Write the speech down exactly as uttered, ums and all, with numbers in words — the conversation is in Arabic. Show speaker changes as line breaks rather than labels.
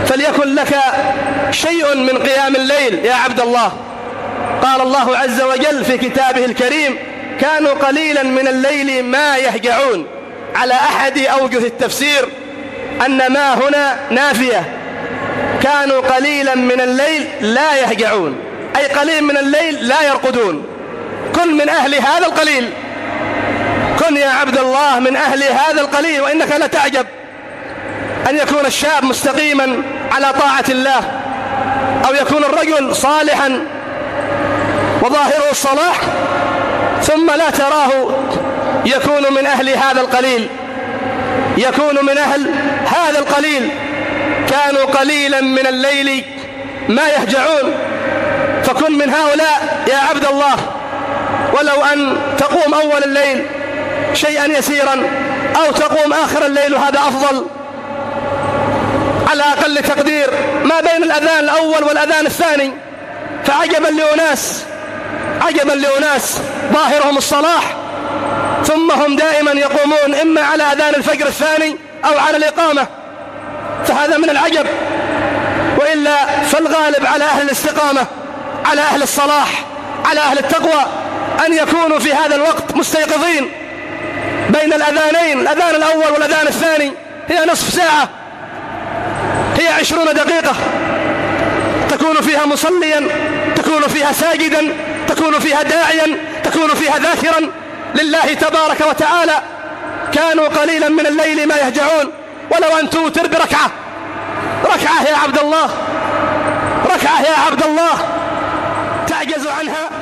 فليكن لك شيء من قيام الليل يا عبد الله. قال الله عز وجل في كتابه الكريم: كانوا قليلا من الليل ما يهجعون. على أحد أوجه التفسير أن ما هنا نافية، كانوا قليلا من الليل لا يهجعون، أي قليل من الليل لا يرقدون. كن من أهل هذا القليل، كن يا عبد الله من أهل هذا القليل. وإنك لتعجب أن يكون الشاب مستقيما على طاعة الله، أو يكون الرجل صالحا وظاهره الصلاح، ثم لا تراه يكون من أهل هذا القليل، يكون من أهل هذا القليل. كانوا قليلا من الليل ما يهجعون. فكن من هؤلاء يا عبد الله، ولو أن تقوم أول الليل شيئا يسيرا، أو تقوم آخر الليل، هذا أفضل على أقل تقدير ما بين الأذان الأول والأذان الثاني. فعجبا لأناس عجبا لأناس ظاهرهم الصلاح، ثم هم دائما يقومون إما على أذان الفجر الثاني أو على الإقامة، فهذا من العجب. وإلا فالغالب على أهل الاستقامة، على أهل الصلاح، على أهل التقوى، أن يكونوا في هذا الوقت مستيقظين بين الأذانين، الأذان الأول والأذان الثاني هي نصف ساعة، هي عشرون دقيقة، تكون فيها مصليا، تكون فيها ساجدا، تكون فيها داعيا، تكون فيها ذاكرا لله تبارك وتعالى. كانوا قليلا من الليل ما يهجعون. ولو أن توتر بركعة، ركعة يا عبد الله، ركعة يا عبد الله تعجز عنها.